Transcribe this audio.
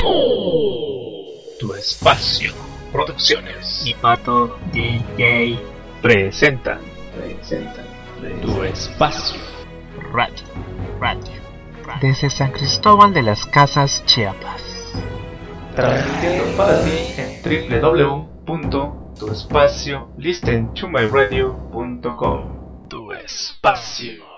Tu Espacio Producciones y Pato DJ presentan Tu Espacio Radio. Desde San Cristóbal de las Casas, Chiapas. Transmitiendo para ti en www.tuespaciolistentomyradio.com. Tu Espacio.